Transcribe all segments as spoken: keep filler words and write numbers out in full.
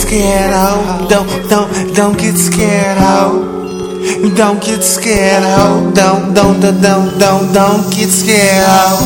scared, ho. Don't, don't, don't get scared, ho. Don't get scared, ho. Don't, don't, don't, don't, don't, don't get scared, ho.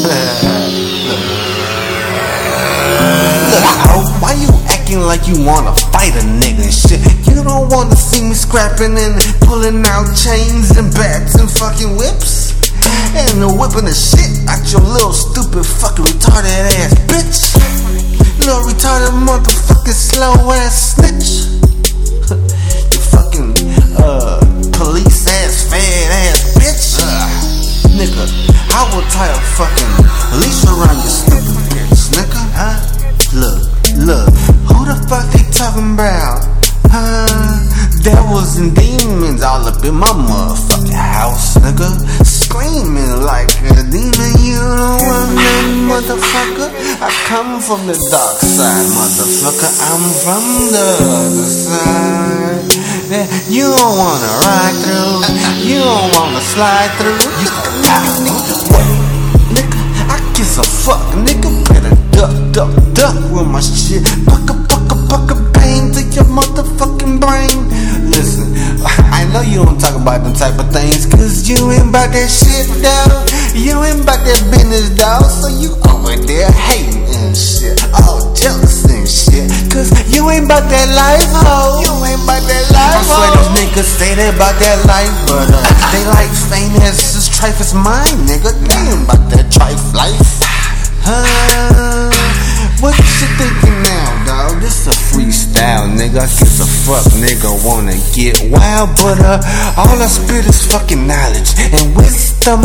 Look, ho, why you acting like you wanna fight a nigga and shit? You don't wanna see me scrapping and pulling out chains and bats and fucking whips? And whipping the shit out your little stupid fucking retarded ass bitch. Little retarded motherfucking slow ass snitch. You fucking uh police ass fat ass bitch. uh, Nigga, I will tie a fucking leash around your stupid bitch, nigga. Huh? Look, look, who the fuck they talking about? Huh? Devils and demons all up in my motherfucking house, nigga. Screaming like a demon, you don't want nothing, motherfucker. I come from the dark side, motherfucker. I'm from the other side. You don't wanna ride through, you don't wanna slide through. You what? Nigga, I gives a fuck, nigga. Better duck, duck, duck with my shit. Pucka, pucka, pucka, bang to your motherfucking brain. Listen, I know you don't talk about them type of things, cause you ain't about that shit, dawg. You ain't about that business, dawg. So you over there hating and shit, all jealous and shit, cause you ain't about that life, ho. You ain't about that life, ho. I swear those niggas say they about that life, but uh, they like famous as trife as mine, nigga. They ain't about that trife life. Huh? What you thinking now, dawg? This a freestyle, nigga. I guess a fuck nigga wanna get wild, but uh, all I spit is fucking knowledge and wisdom.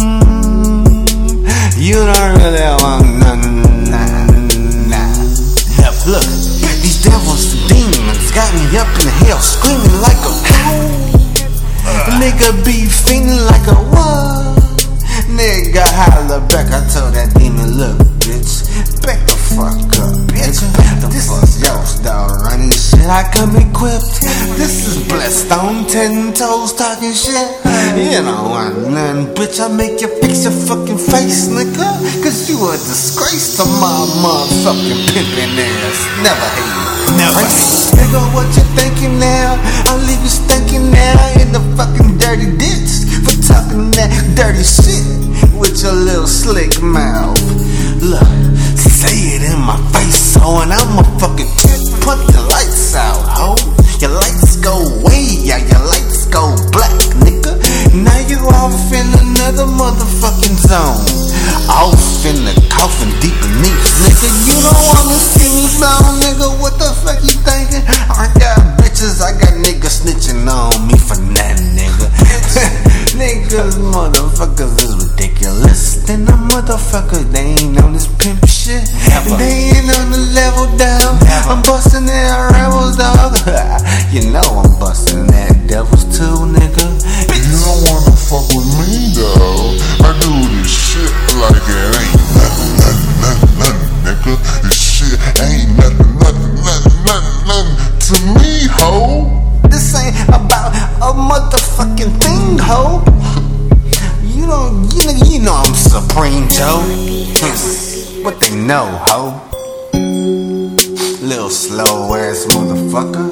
You don't really want none, nah, nah. Yep, look, these devils and demons got me up in hell, screaming like a fool. Nigga be feeling like a what? Nigga holla back, I told that demon, look, bitch, back the fuck up, bitch. This is yours, dog, running shit. I come equipped. This is blessed on ten toes, talking shit. You don't want nothing, bitch. I make you fix your fucking face, nigga, cause you a disgrace to my motherfucking pimpin' ass. Never hate you, never. Nigga, what you thinking now? I'll leave you stinking now in the fucking dirty ditch for talking that dirty shit with your little slick mouth. Look, say it in my face, ho, and I'ma fucking put the lights out, ho. Your lights go away, yeah, your lights go black, nigga. Now you off in another motherfucking zone, off in the coffin deep beneath, nigga. You don't wanna see me blown, nigga. What the fuck you thinking? I got bitches, I got niggas snitching on me for nothing, nigga. Niggas, motherfuckers is ridiculous. Then the motherfuckers, they ain't on this pimp shit. Never. They ain't on the level down. Never. I'm busting their rebels, dog. You know I'm busting that devils too, nigga. You don't wanna fuck with me, though. I do this shit like it ain't nothing, nothing, nothing, nothing, nigga. This shit ain't nothing, nothing, nothing, nothing, nothing to me, ho. This ain't about a motherfucking thing, ho. You don't, you know, you know I'm Supreme Joe. What they know, ho. Little slow ass motherfucker.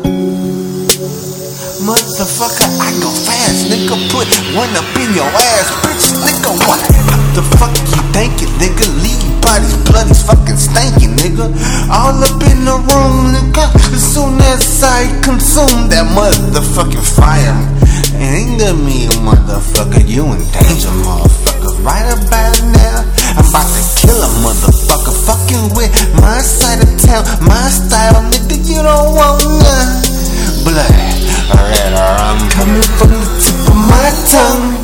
Motherfucker, I go fast, nigga. Put one up in your ass, bitch, nigga. What the fuck you thinking, nigga? Leave bodies bloody, fucking stankin', nigga. All up in the room, nigga. As soon as I consume that motherfucking fire, ain't gonna me, motherfucker. You in danger, motherfucker. Right about now, I'm about to kill a motherfucker. Fucking with my side of town, my style, nigga. You don't want none. Blood, red rum coming from the tip of my tongue.